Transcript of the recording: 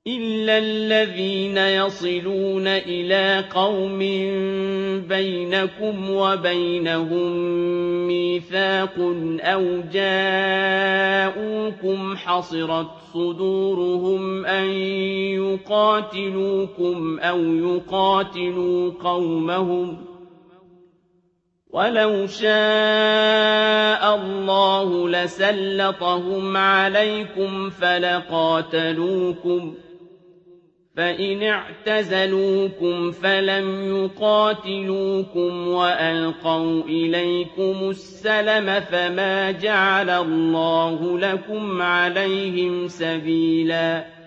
إِلَّا الَّذِينَ يَصِلُونَ إِلَىٰ قَوْمٍ بَيْنَكُمْ وَبَيْنَهُم مِّيثَاقٌ أَوْ جَاءُوكُمْ حَصِرَتْ صُدُورُهُمْ أَن يُقَاتِلُوكُمْ أَوْ يُقَاتِلُوا قَوْمَهُمْ ۚ وَلَوْ شَاءَ اللَّهُ لَسَلَّطَهُمْ عَلَيْكُمْ فَلَقَاتَلُوكُمْ ۚ فَإِنِ اعْتَزَلُوكُمْ فَلَمْ يُقَاتِلُوكُمْ وَأَلْقَوْا إِلَيْكُمُ السَّلَمَ فَمَا جَعَلَ اللَّهُ لَكُمْ عَلَيْهِمْ سَبِيلًا